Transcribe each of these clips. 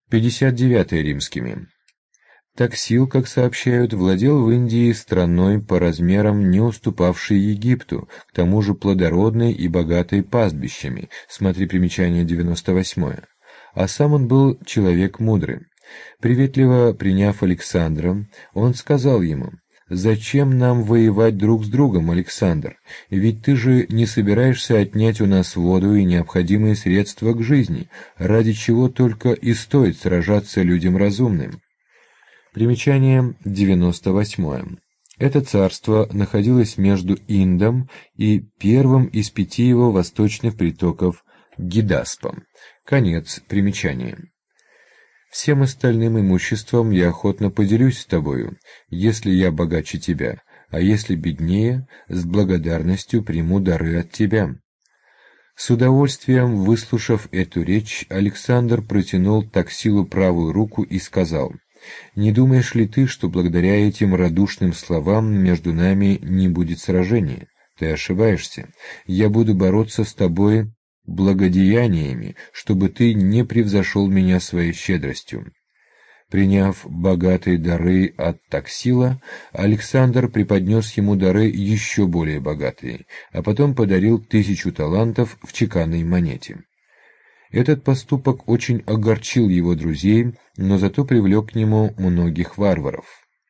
59 римскими. Таксил, как сообщают, владел в Индии страной по размерам, не уступавшей Египту, к тому же плодородной и богатой пастбищами, смотри примечание 98. А сам он был человек мудрый. Приветливо приняв Александра, он сказал ему: «Зачем нам воевать друг с другом, Александр? Ведь ты же не собираешься отнять у нас воду и необходимые средства к жизни, ради чего только и стоит сражаться людям разумным». Примечание 98. Это царство находилось между Индом и первым из 5 его восточных притоков Гидаспом. Конец примечания. «Всем остальным имуществом я охотно поделюсь с тобою, если я богаче тебя, а если беднее, с благодарностью приму дары от тебя». С удовольствием выслушав эту речь, Александр протянул Таксилу правую руку и сказал: «Не думаешь ли ты, что благодаря этим радушным словам между нами не будет сражения? Ты ошибаешься. Я буду бороться с тобой благодеяниями, чтобы ты не превзошел меня своей щедростью». Приняв богатые дары от Таксила, Александр преподнес ему дары еще более богатые, а потом подарил 1000 талантов в чеканной монете. Этот поступок очень огорчил его друзей, но зато привлек к нему многих варваров.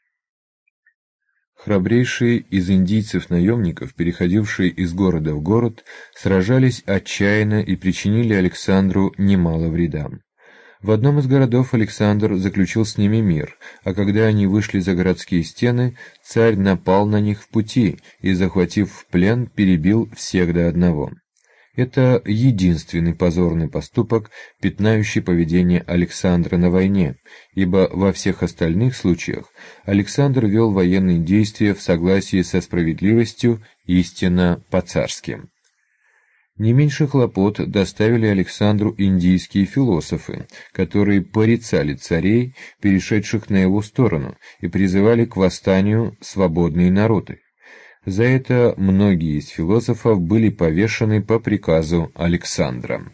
Храбрейшие из индийцев-наемников, переходившие из города в город, сражались отчаянно и причинили Александру немало вреда. В одном из городов Александр заключил с ними мир, а когда они вышли за городские стены, царь напал на них в пути и, захватив в плен, перебил всех до одного. Это единственный позорный поступок, пятнающий поведение Александра на войне, ибо во всех остальных случаях Александр вел военные действия в согласии со справедливостью, истинно по-царски. Не меньше хлопот доставили Александру индийские философы, которые порицали царей, перешедших на его сторону, и призывали к восстанию свободные народы. За это многие из философов были повешены по приказу Александра.